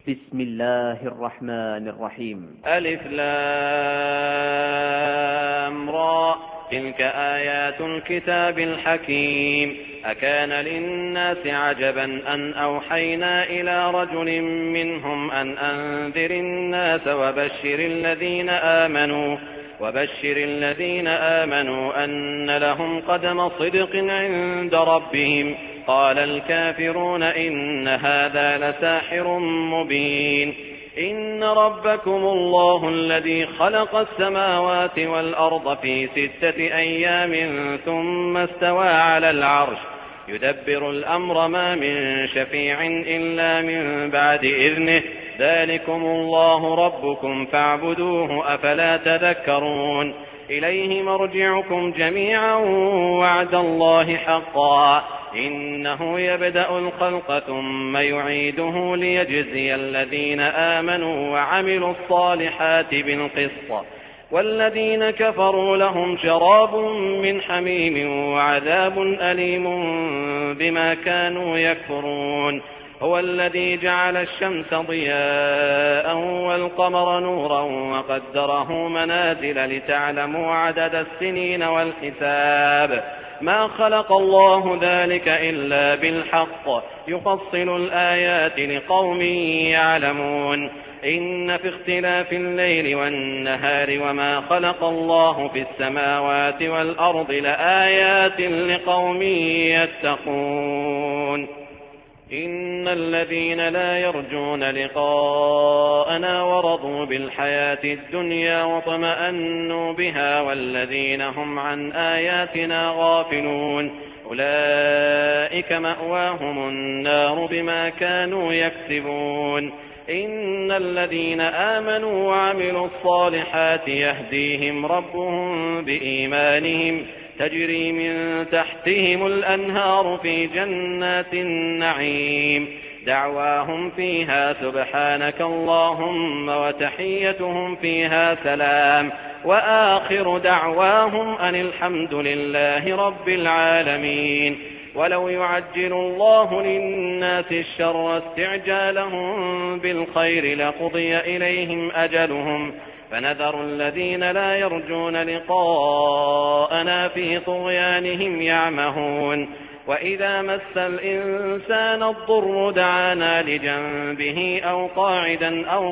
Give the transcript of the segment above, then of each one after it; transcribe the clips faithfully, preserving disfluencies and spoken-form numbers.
بسم الله الرحمن الرحيم. ألف لام را، تلك آيات الكتاب الحكيم. أكان للناس عجبا أن أوحينا إلى رجل منهم أن أنذر الناس وبشر الذين آمنوا وبشر الذين آمنوا أن لهم قدم صدق عند ربهم. قال الكافرون إن هذا لساحر مبين. إن ربكم الله الذي خلق السماوات والأرض في ستة أيام ثم استوى على العرش يدبر الأمر ما من شفيع إلا من بعد إذنه. ذلكم الله ربكم فاعبدوه أفلا تذكرون. إليه مرجعكم جميعا وعد الله حقا. إنه يبدأ الخلق ثم يعيده ليجزي الذين آمنوا وعملوا الصالحات بالقسط، والذين كفروا لهم شراب من حميم وعذاب أليم بما كانوا يكفرون. هو الذي جعل الشمس ضياء والقمر نورا وقدره منازل لتعلموا عدد السنين والحساب. ما خلق الله ذلك إلا بالحق، يفصل الآيات لقوم يعلمون. إن في اختلاف الليل والنهار وما خلق الله في السماوات والأرض لآيات لقوم يتقون. إن الذين لا يرجون لقاءنا ورضوا بالحياة الدنيا وطمأنوا بها والذين هم عن آياتنا غافلون أولئك مأواهم النار بما كانوا يكسبون. إن الذين آمنوا وعملوا الصالحات يهديهم ربهم بإيمانهم تجري من تحتهم الأنهار في جنات النعيم. دعواهم فيها سبحانك اللهم وتحيتهم فيها سلام، وآخر دعواهم أن الحمد لله رب العالمين. ولو يعجل الله للناس الشر استعجالهم بالخير لقضي إليهم أجلهم، فنذر الذين لا يرجون لقاءنا في طغيانهم يعمهون. وإذا مس الإنسان الضر دعانا لجنبه أو قاعدا أو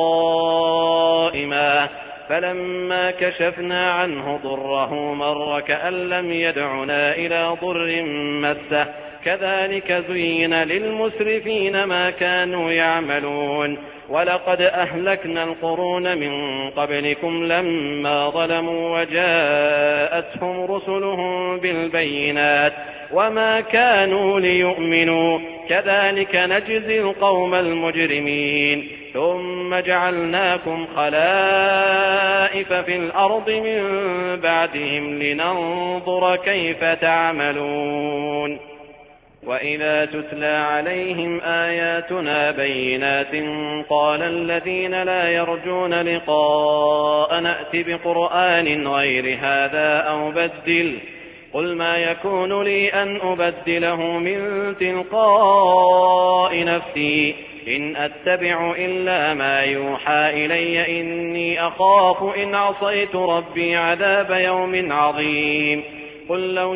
قائما، فلما كشفنا عنه ضره مر كأن لم يدعنا إلى ضر مسه. كذلك زين للمسرفين ما كانوا يعملون. ولقد أهلكنا القرون من قبلكم لما ظلموا وجاءتهم رسلهم بالبينات وما كانوا ليؤمنوا. كذلك نجزي القوم المجرمين. ثم جعلناكم خلائف في الأرض من بعدهم لننظر كيف تعملون. وإذا تتلى عليهم آياتنا بينات قال الذين لا يرجون لقاء نأت بقرآن غير هذا أو بدل. قل ما يكون لي أن أبدله من تلقاء نفسي إن أتبع إلا ما يوحى إلي إني أخاف إن عصيت ربي عذاب يوم عظيم. قل لو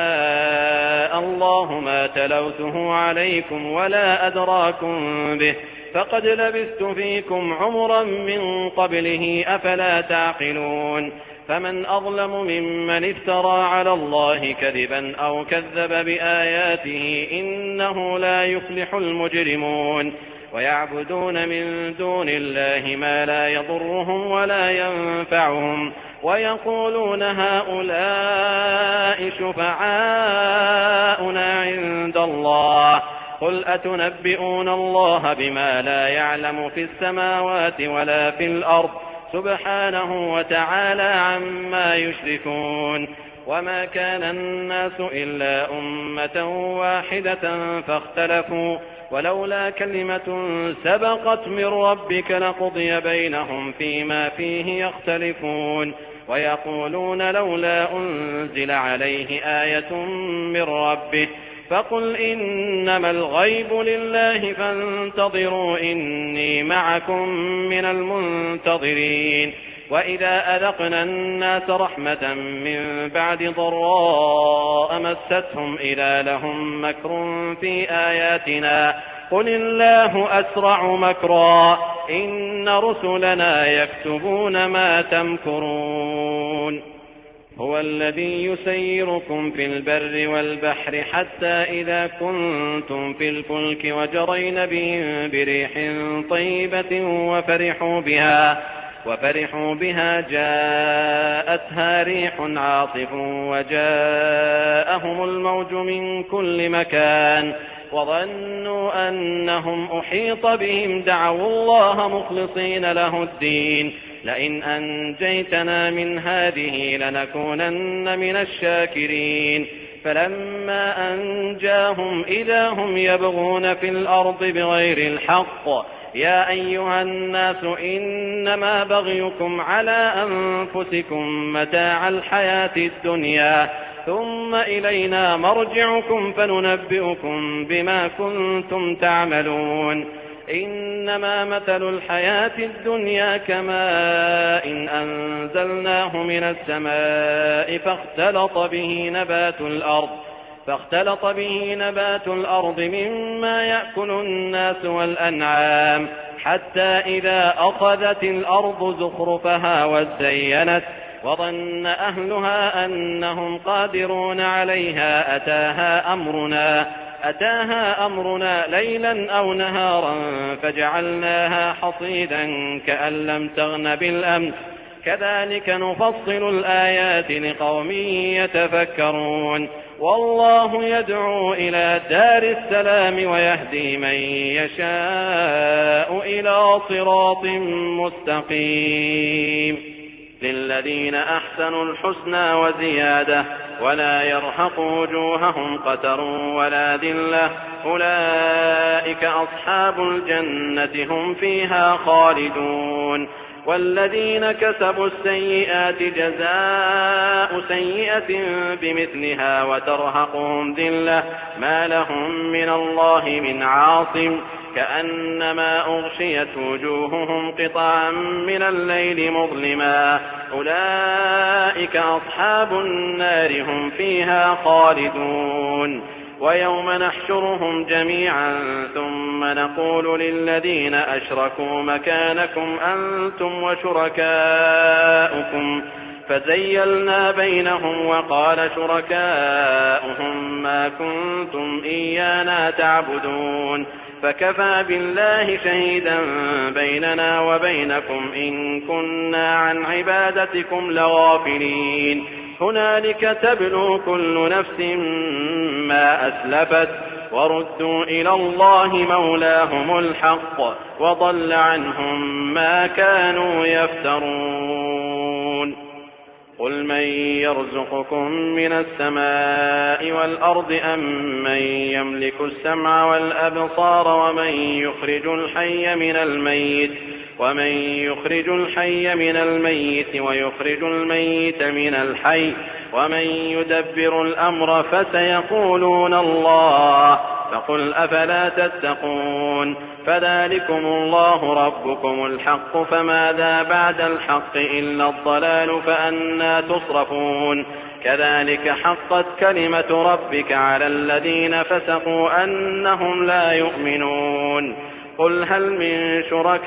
شاء الله ما تلوته عليكم ولا أدراكم به فقد لبثت فيكم عمرا من قبله أفلا تعقلون. فمن أظلم ممن افترى على الله كذبا أو كذب بآياته إنه لا يفلح المجرمون. ويعبدون من دون الله ما لا يضرهم ولا ينفعهم ويقولون هؤلاء شفعاؤنا عند الله. قل أتنبئون الله بما لا يعلم في السماوات ولا في الأرض سبحانه وتعالى عما يشركون. وما كان الناس إلا أمة واحدة فاختلفوا ولولا كلمة سبقت من ربك لقضي بينهم فيما فيه يختلفون. ويقولون لولا أنزل عليه آية من ربه فقل إنما الغيب لله فانتظروا إني معكم من المنتظرين. وإذا أذقنا الناس رحمة من بعد ضراء مستهم إذا لهم مكر في آياتنا قل الله أسرع مكرا إن رسلنا يكتبون ما تمكرون. هو الذي يسيركم في البر والبحر حتى إذا كنتم في الفلك وجرين بهم بريح طيبة وفرحوا بها وفرحوا بها جاءتها ريح عاصف وجاءهم الموج من كل مكان وظنوا أنهم أحيط بهم دعوا الله مخلصين له الدين لئن أنجيتنا من هذه لنكونن من الشاكرين. فلما أنجاهم إذا هم يبغون في الأرض بغير الحق يا أيها الناس إنما بغيكم على أنفسكم متاع الحياة الدنيا ثم إلينا مرجعكم فننبئكم بما كنتم تعملون. إنما مثل الحياة الدنيا كماء إن أنزلناه من السماء فاختلط به نبات الأرض فاختلط به نبات الأرض مما يأكل الناس والأنعام حتى إذا أخذت الأرض زخرفها وزينت وظن أهلها أنهم قادرون عليها أتاها أمرنا أتاها أمرنا ليلا أو نهارا فجعلناها حصيدا كأن لم تغن بالأمس كذلك نفصل الآيات لقوم يتفكرون. والله يدعو إلى دار السلام ويهدي من يشاء إلى صراط مستقيم. للذين أحسنوا الحسنى وزيادة ولا يرهق وجوههم قتر ولا ذلة أولئك أصحاب الجنة هم فيها خالدون. والذين كسبوا السيئات جزاء سيئة بمثلها وترهقهم ذلة ما لهم من الله من عاصم كأنما أغشيت وجوههم قطعا من الليل مظلما أولئك أصحاب النار هم فيها خالدون. ويوم نحشرهم جميعا ثم نقول للذين أشركوا مكانكم أنتم وشركاؤكم فزيلنا بينهم وقال شركاؤهم ما كنتم إيانا تعبدون فكفى بالله شهيدا بيننا وبينكم إن كنا عن عبادتكم لغافلين. هنالك تبلو كل نفس ما أسلفت وردوا إلى الله مولاهم الحق وضل عنهم ما كانوا يفترون. قل من يرزقكم من السماء والأرض أم من يملك السمع والأبصار ومن يخرج الحي من الميت ومن يخرج الحي من الميت ويخرج الميت من الحي ومن يدبر الأمر فسيقولون الله فقل أفلا تتقون. فذلكم الله ربكم الحق فماذا بعد الحق إلا الضلال فأنى تصرفون. كذلك حقت كلمة ربك على الذين فسقوا أنهم لا يؤمنون. قل هل من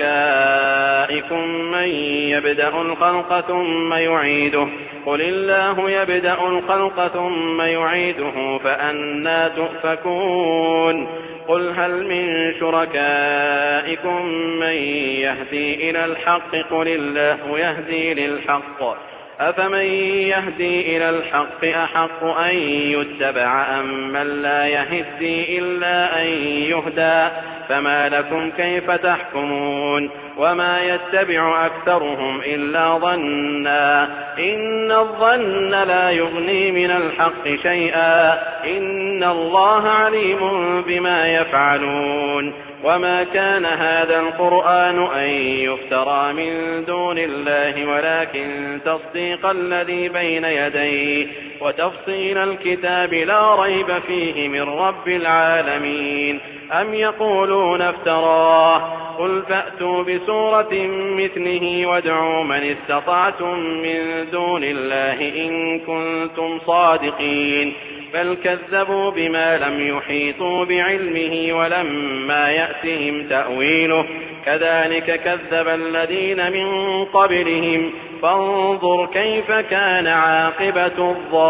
شركائكم من يبدأ الخلق ثم يعيده قل الله يبدأ الخلق ثم يعيده فأنى تؤفكون. قل هل من شركائكم من يهدي إلى الحق قل الله يهدي للحق أفمن يهدي إلى الحق أحق أن يتبع أم من لا يهدي إلا أن يهدى فما لكم كيف تحكمون وما يتبع أكثرهم إلا ظنا إن الظن لا يغني من الحق شيئا إن الله عليم بما يفعلون وما كان هذا القرآن أن يفترى من دون الله ولكن تصديق الذي بين يديه وتفصيل الكتاب لا ريب فيه من رب العالمين أم يقولون افتراه قل فأتوا بسورة مثله وادعوا من استطعتم من دون الله إن كنتم صادقين بل كذبوا بما لم يحيطوا بعلمه ولما يأتهم تأويله كذلك كذب الذين من قبلهم فانظر كيف كان عاقبة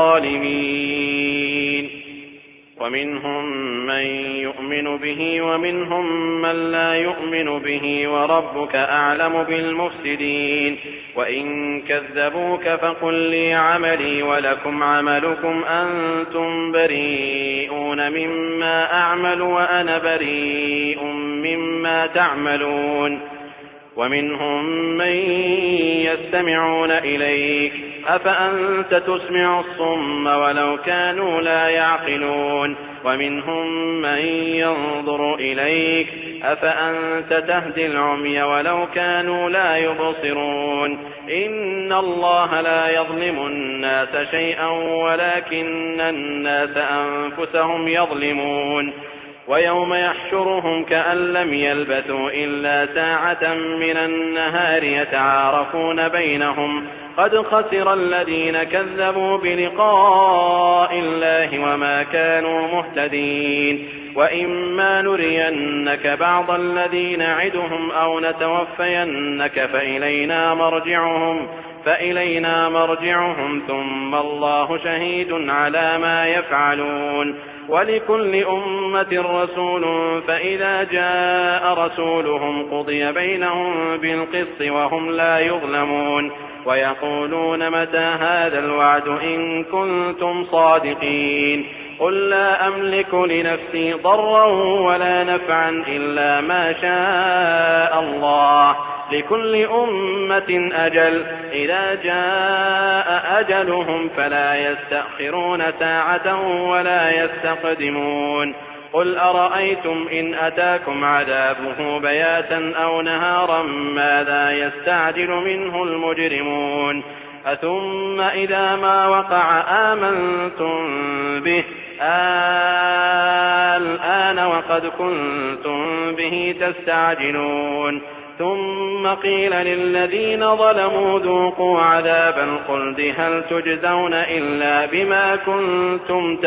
الظالمين ومنهم من يؤمن به ومنهم من لا يؤمن به وربك أعلم بالمفسدين وإن كذبوك فقل لي عملي ولكم عملكم أنتم بريئون مما أعمل وأنا بريء مما تعملون ومنهم من يستمعون إليك أفأنت تسمع الصم ولو كانوا لا يعقلون ومنهم من ينظر إليك أفأنت تهدي العمي ولو كانوا لا يبصرون إن الله لا يظلم الناس شيئا ولكن الناس أنفسهم يظلمون ويوم يحشرهم كأن لم يلبثوا إلا ساعة من النهار يتعارفون بينهم قد خسر الذين كذبوا بلقاء الله وما كانوا مهتدين وإما نرينك بعض الذي نعدهم أو نتوفينك فإلينا مرجعهم فإلينا مرجعهم ثم الله شهيد على ما يفعلون ولكل أمة رسول فإذا جاء رسولهم قضي بينهم بالقسط وهم لا يظلمون ويقولون متى هذا الوعد إن كنتم صادقين قل لا أملك لنفسي ضرا ولا نفعا إلا ما شاء الله لكل أمة أجل إذا جاء أجلهم فلا يستأخرون ساعة ولا يستقدمون قل أرأيتم إن أتاكم عذابه بياتا أو نهارا ماذا يستعجل منه المجرمون أثم إذا ما وقع آمنتم به الآن وقد كنتم به تستعجلون ثم قيل للذين ظلموا ذوقوا عذاب الخلد هل تجزون إلا بما كنتم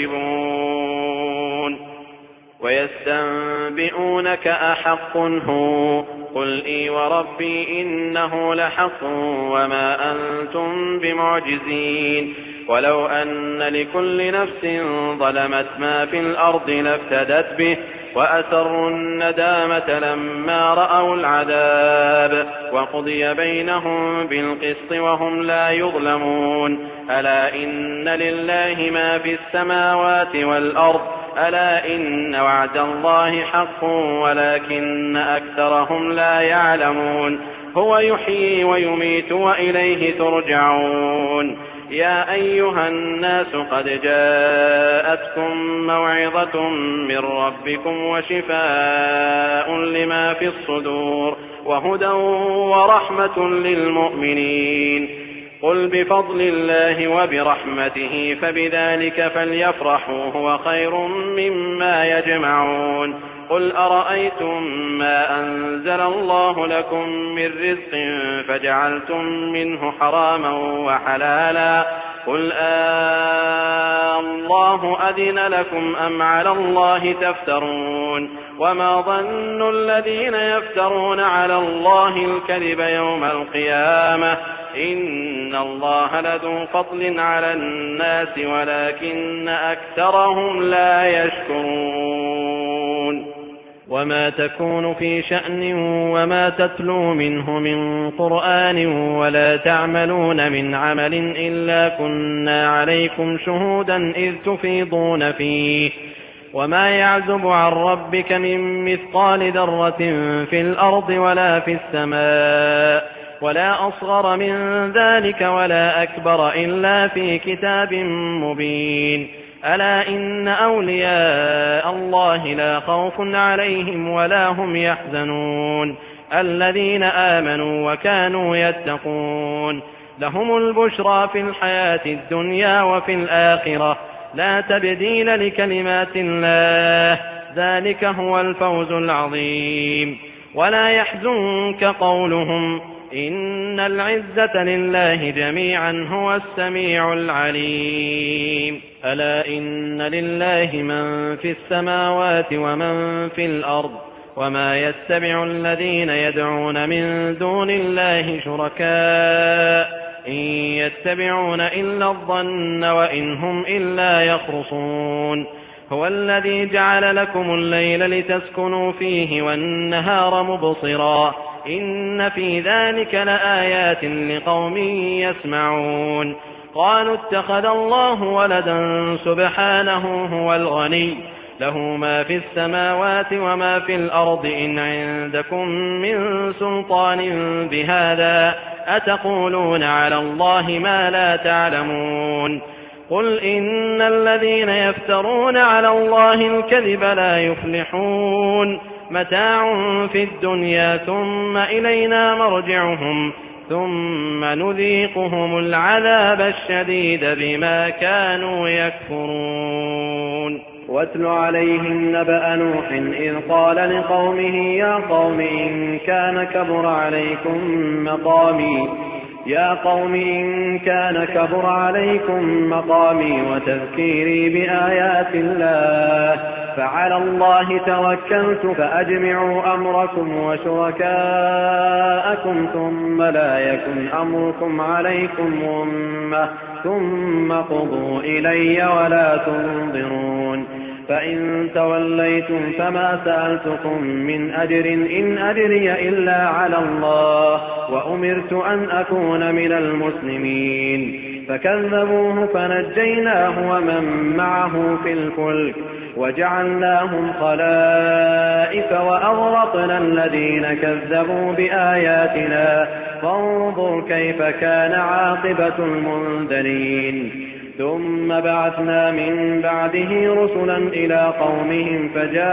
تكسبون ويستنبئونك أحق هو قل إي وربي إنه لحق وما أنتم بمعجزين ولو أن لكل نفس ظلمت ما في الأرض لافتدت به وأسروا الندامة لما رأوا العذاب وقضي بينهم بالقسط وهم لا يظلمون ألا إن لله ما في السماوات والأرض ألا إن وعد الله حق ولكن أكثرهم لا يعلمون هو يحيي ويميت وإليه ترجعون يا أيها الناس قد جاءتكم موعظة من ربكم وشفاء لما في الصدور وهدى ورحمة للمؤمنين قل بفضل الله وبرحمته فبذلك فليفرحوا هو خير مما يجمعون قل أرأيتم ما أنزل الله لكم من رزق فجعلتم منه حراما وحلالا قل آه الله أذن لكم أم على الله تفترون وما ظن الذين يفترون على الله الكذب يوم القيامة إن الله لذو فضل على الناس ولكن أكثرهم لا يشكرون وما تكون في شأن وما تتلو منه من قرآن ولا تعملون من عمل إلا كنا عليكم شهودا إذ تفيضون فيه وما يعزب عن ربك من مثقال ذرة في الأرض ولا في السماء ولا أصغر من ذلك ولا أكبر إلا في كتاب مبين ألا إن أولياء الله لا خوف عليهم ولا هم يحزنون الذين آمنوا وكانوا يتقون لهم البشرى في الحياة الدنيا وفي الآخرة لا تبديل لكلمات الله ذلك هو الفوز العظيم ولا يحزنك قولهم إن العزة لله جميعا هو السميع العليم ألا إن لله من في السماوات ومن في الأرض وما يتبع الذين يدعون من دون الله شركاء إن يتبعون إلا الظن وإن هم إلا يخرصون هو الذي جعل لكم الليل لتسكنوا فيه والنهار مبصرا إن في ذلك لآيات لقوم يسمعون قالوا اتخذ الله ولدا سبحانه هو الغني له ما في السماوات وما في الأرض إن عندكم من سلطان بهذا أتقولون على الله ما لا تعلمون قل إن الذين يفترون على الله الكذب لا يفلحون متاع في الدنيا ثم إلينا مرجعهم ثم نذيقهم العذاب الشديد بما كانوا يكفرون واتل عليهم نبأ نوح إذ قال لقومه يا قوم إن كان كبر عليكم مقامي يا قوم إن كان كبر عليكم مقامي وتذكيري بآيات الله فعلى الله توكلت فأجمعوا أمركم وشركاءكم ثم لا يكن أمركم عليكم غمة ثم قضوا إلي ولا تنظرون فإن توليتم فما سألتكم من أجر إن أجري إلا على الله وأمرت أن أكون من المسلمين فكذبوه فنجيناه ومن معه في الفلك وجعلناهم خلائف وأغرقنا الذين كذبوا بآياتنا فانظر كيف كان عاقبة المنذرين ثم بعثنا من بعده رسلا إلى قومهم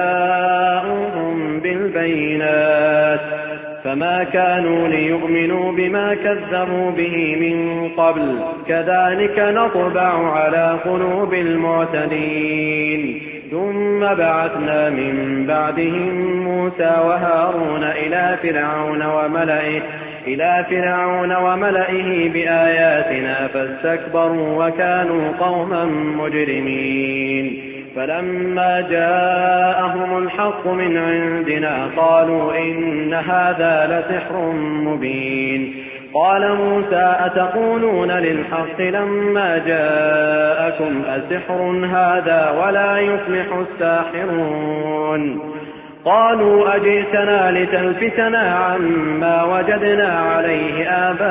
فجاءوهم بالبينات فما كانوا ليؤمنوا بما كذبوا به من قبل كذلك نطبع على قلوب المعتدين ثم بعثنا من بعدهم موسى وهارون إلى فرعون وملئه إلى فرعون وملئه بآياتنا فاستكبروا وكانوا قوما مجرمين فلما جاءهم الحق من عندنا قالوا إن هذا لسحر مبين قال موسى أتقولون للحق لما جاءكم أسحر هذا ولا يفلح الساحرون قالوا أجئتنا لتلفتنا عما وجدنا عليه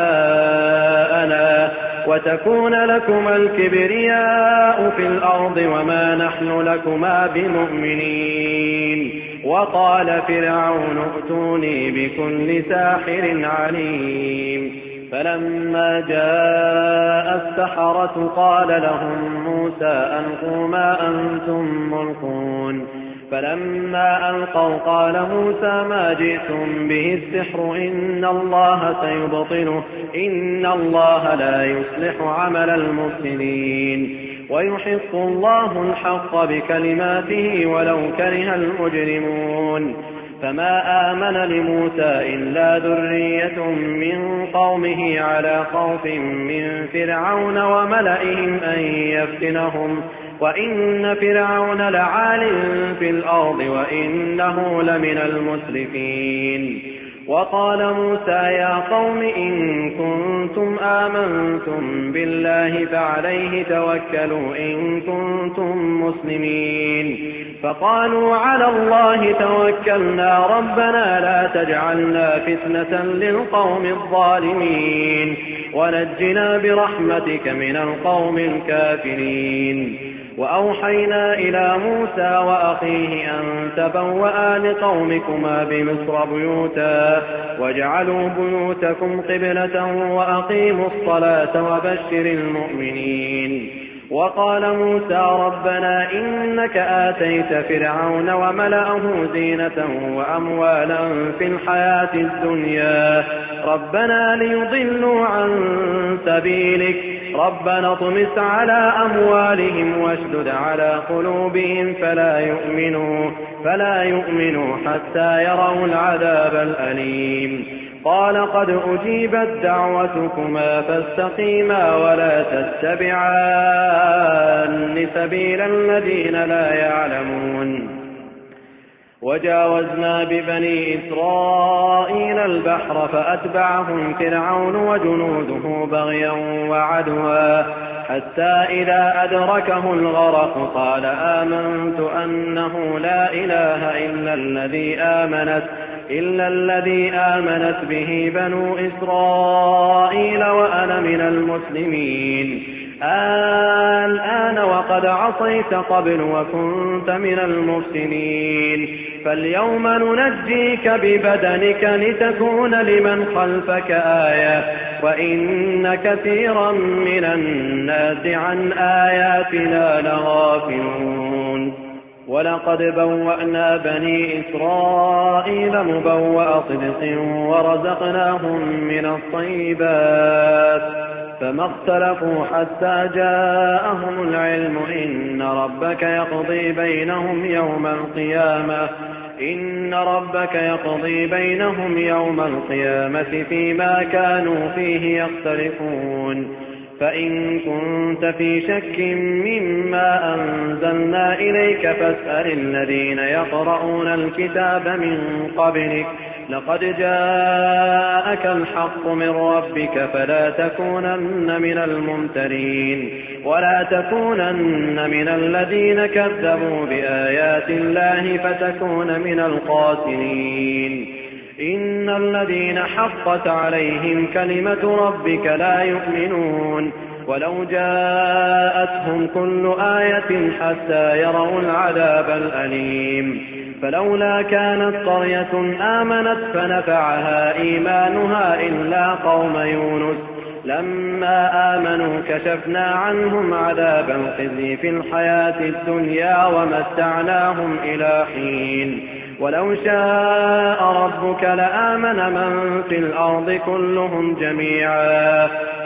آباءنا وتكون لكما الكبرياء في الأرض وما نحن لكما بمؤمنين وقال فرعون ائتوني بكل ساحر عليم فلما جاء السحرة قال لهم موسى ألقوا ما أنتم ملقون فلما ألقوا قال موسى ما جئتم به السحر إن الله سيبطله إن الله لا يصلح عمل المفسدين ويحق الله الحق بكلماته ولو كره المجرمون فما آمن لموسى إلا ذرية من قومه على خوف من فرعون وملئهم أن يفتنهم وإن فرعون لعال في الأرض وإنه لمن المسرفين وقال موسى يا قوم إن كنتم آمنتم بالله فعليه توكلوا إن كنتم مسلمين فقالوا على الله توكلنا ربنا لا تجعلنا فتنة للقوم الظالمين ونجنا برحمتك من القوم الكافرين وأوحينا إلى موسى وأخيه أن تبوأ لقومكما بمصر بيوتا واجعلوا بيوتكم قبلة وأقيموا الصلاة وبشر المؤمنين. وقال موسى ربنا إنك آتيت فرعون وملأه زينة وأموالا في الحياة الدنيا ربنا ليضلوا عن سبيلك ربنا اطمس على أموالهم واشدد على قلوبهم فلا يؤمنوا, فلا يؤمنوا حتى يروا العذاب الأليم. قال قد أجيبت دعوتكما فاستقيما ولا تتبعان سبيل الذين لا يعلمون. وجاوزنا ببني إسرائيل البحر فأتبعهم فرعون وجنوده بغيا وعدوا حتى إذا أدركه الغرق قال آمنت أنه لا إله إلا الذي آمنت إلا الذي آمنت به بنو إسرائيل وأنا من المسلمين. الآن وقد عصيت قبل وكنت من المفسدين فاليوم ننجيك ببدنك لتكون لمن خلفك آية وإن كثيرا من الناس عن آياتنا لغافلون. ولقد بوأنا بني إسرائيل مبوأ صدق ورزقناهم من الطيبات فما اختلفوا حتى جاءهم العلم إن ربك يقضي بينهم يوم القيامة إن ربك يقضي بينهم يوم القيامة فيما كانوا فيه يختلفون. فإن كنت في شك مما أنزلنا إليك فاسأل الذين يقرؤون الكتاب من قبلك لقد جاءك الحق من ربك فلا تكونن من الممترين ولا تكونن من الذين كذبوا بآيات الله فتكون من الخاسرين. إن الذين حقت عليهم كلمة ربك لا يؤمنون ولو جاءتهم كل آية حتى يروا العذاب الأليم. فلولا كانت قرية آمنت فنفعها إيمانها إلا قوم يونس لما آمنوا كشفنا عنهم عذاب الخزي في الحياة الدنيا ومتعناهم إلى حين. ولو شاء ربك لآمن من في الأرض كلهم جميعا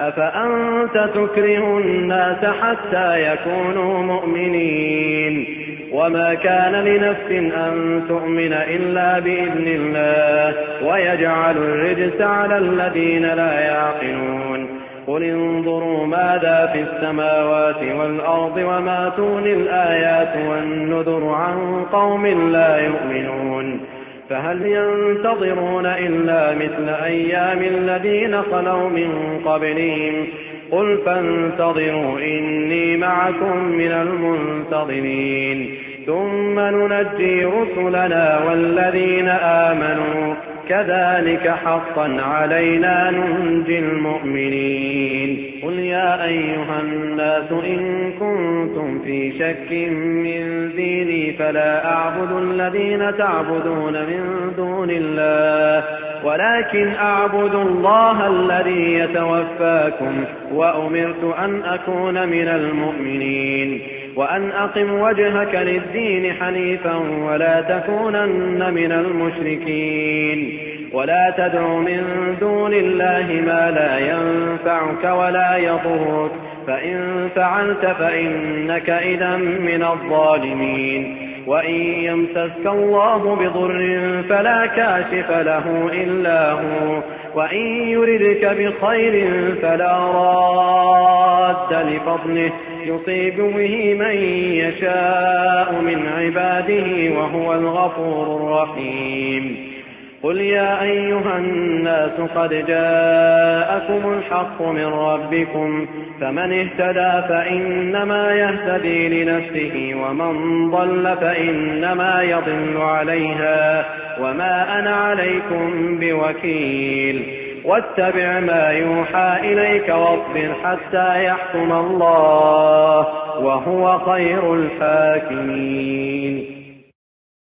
أفأنت تكره الناس حتى يكونوا مؤمنين. وما كان لنفس أن تؤمن إلا بإذن الله ويجعل الرجس على الذين لا يعقلون. قل انظروا ماذا في السماوات والأرض وما تغني الآيات والنذر عن قوم لا يؤمنون. فهل ينتظرون إلا مثل أيام الذين خلوا من قبلهم قل فانتظروا إني معكم من المنتظرين ثم ننجي رسلنا والذين آمنوا كذلك حقا علينا ننجي المؤمنين. قل يا أيها الناس إن كنتم في شك من ديني فلا أعبد الذين تعبدون من دون الله ولكن أعبد الله الذي يتوفاكم وأمرت أن أكون من المؤمنين وأن أقم وجهك للدين حنيفا ولا تكونن من المشركين ولا تدع من دون الله ما لا ينفعك ولا يضرك فإن فعلت فإنك إذا من الظالمين. وإن يمسسك الله بضر فلا كاشف له إلا هو وإن يردك بخير فلا راد لفضله يصيب به من يشاء من عباده وهو الغفور الرحيم. قل يا أيها الناس قد جاءكم الحق من ربكم فمن اهتدى فإنما يهتدي لنفسه ومن ضل فإنما يضل عليها وما أنا عليكم بوكيل. واتبع ما يوحى إليك واصبر حتى يحكم الله وهو خير الحاكمين.